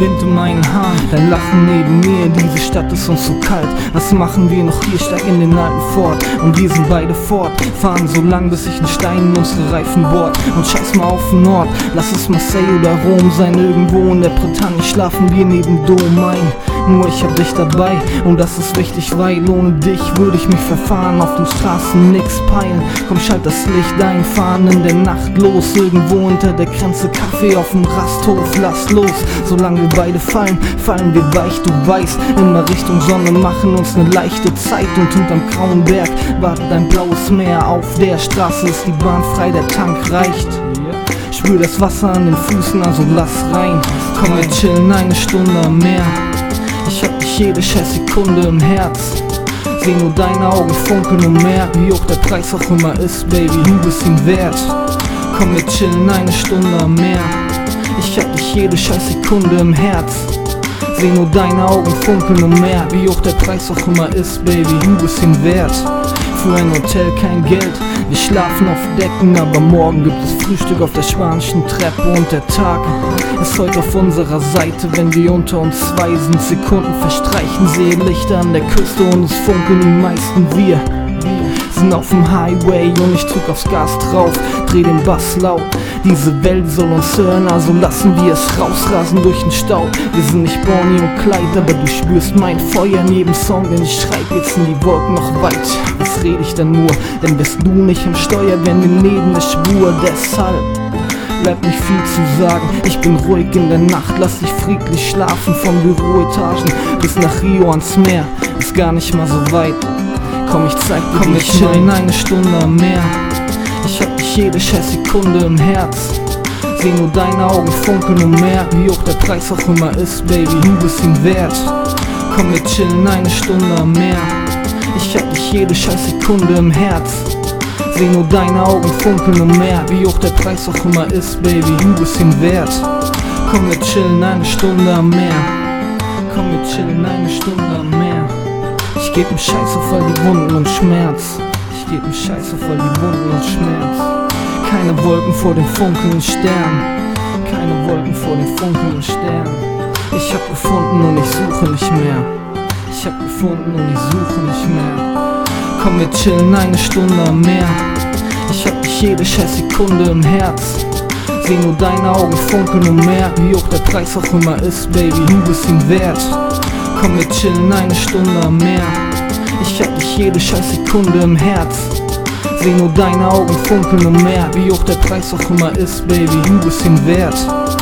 Wind in meinen Haaren, dein Lachen neben mir. Diese Stadt ist uns so kalt, was machen wir noch hier? Steig in den alten Ford und wir sind beide fort. Fahren so lang, bis sich ein Stein in unsere Reifen bohrt. Und scheiß mal auf den Nord, lass es Marseille oder Rom sein. Irgendwo in der Bretagne schlafen wir neben Dom ein. Nur ich hab dich dabei und das ist wichtig, weil ohne dich würde ich mich verfahren, auf den Straßen nix peilen. Komm, schalt das Licht ein, fahren in der Nacht los. Irgendwo hinter der Grenze Kaffee auf dem Rasthof, lass los. Solange wir beide fallen, fallen wir weich, du weißt. Immer Richtung Sonne, machen uns ne leichte Zeit. Und hinterm grauen Berg wartet ein blaues Meer. Auf der Straße ist die Bahn frei, der Tank reicht. Spür das Wasser an den Füßen, also lass rein. Komm, wir chillen eine Stunde am Meer. Ich hab dich jede scheiß Sekunde im Herz. Seh nur deine Augen funkeln und mehr. Wie hoch der Preis auch immer ist, Baby, du bist ihn wert. Komm, wir chillen eine Stunde am Meer. Ich hab dich jede scheiß Sekunde im Herz. Seh nur deine Augen funkeln und mehr. Wie hoch der Preis auch immer ist, Baby, du bist ihn wert. Für ein Hotel kein Geld, wir schlafen auf Decken, aber morgen gibt es Frühstück auf der spanischen Treppe. Und der Tag ist heute auf unserer Seite, wenn wir unter uns zwei sind. Sekunden verstreichen, sehe Lichter an der Küste und es funkeln die meisten. Wir sind auf dem Highway und ich drück aufs Gas drauf, dreh den Bass laut. Diese Welt soll uns hören, also lassen wir es rausrasen durch den Staub. Wir sind nicht Bonnie und Clyde, aber du spürst mein Feuer in jedem Song, denn ich schreib jetzt in die Wolken noch weit. Was red ich denn nur, denn wärst du nicht im Steuer, wären wir neben der Spur. Deshalb bleibt nicht viel zu sagen, ich bin ruhig in der Nacht, lass dich friedlich schlafen. Von Büroetagen bis nach Rio ans Meer, ist gar nicht mal so weit. Komm, ich zeig dir, komm, ich chillen eine Stunde am Meer. Ich hab dich jede scheiß Sekunde im Herz. Seh nur deine Augen funkeln und mehr. Wie hoch der Preis auch immer ist, Baby, du bist ihn wert. Komm, wir chillen eine Stunde am Meer. Ich hab dich jede scheiß Sekunde im Herz. Seh nur deine Augen funkeln und mehr. Wie hoch der Preis auch immer ist, Baby, du bist ihn wert. Komm, wir chillen eine Stunde am Meer. Komm, wir chillen eine Stunde am Meer. Ich geb 'm Scheiß auf all die Wunden und Schmerz. Ich geb 'm Scheiß auf all die Wunden und Schmerz. Keine Wolken vor den funkelnden Sternen. Keine Wolken vor den funkelnden Sternen. Ich hab gefunden und ich suche nicht mehr. Ich hab gefunden und ich suche nicht mehr. Komm, wir chillen eine Stunde am Meer. Ich hab dich jede scheiß Sekunde im Herz. Seh nur deine Augen funkeln und mehr. Wie hoch der Preis auch immer ist, Baby, du bist ihn wert. Komm, wir chillen eine Stunde am Meer. Ich hab dich jede scheiß Sekunde im Herz. Seh nur deine Augen funkeln und mehr. Wie hoch der Preis auch immer ist, Baby, du bist ihn wert.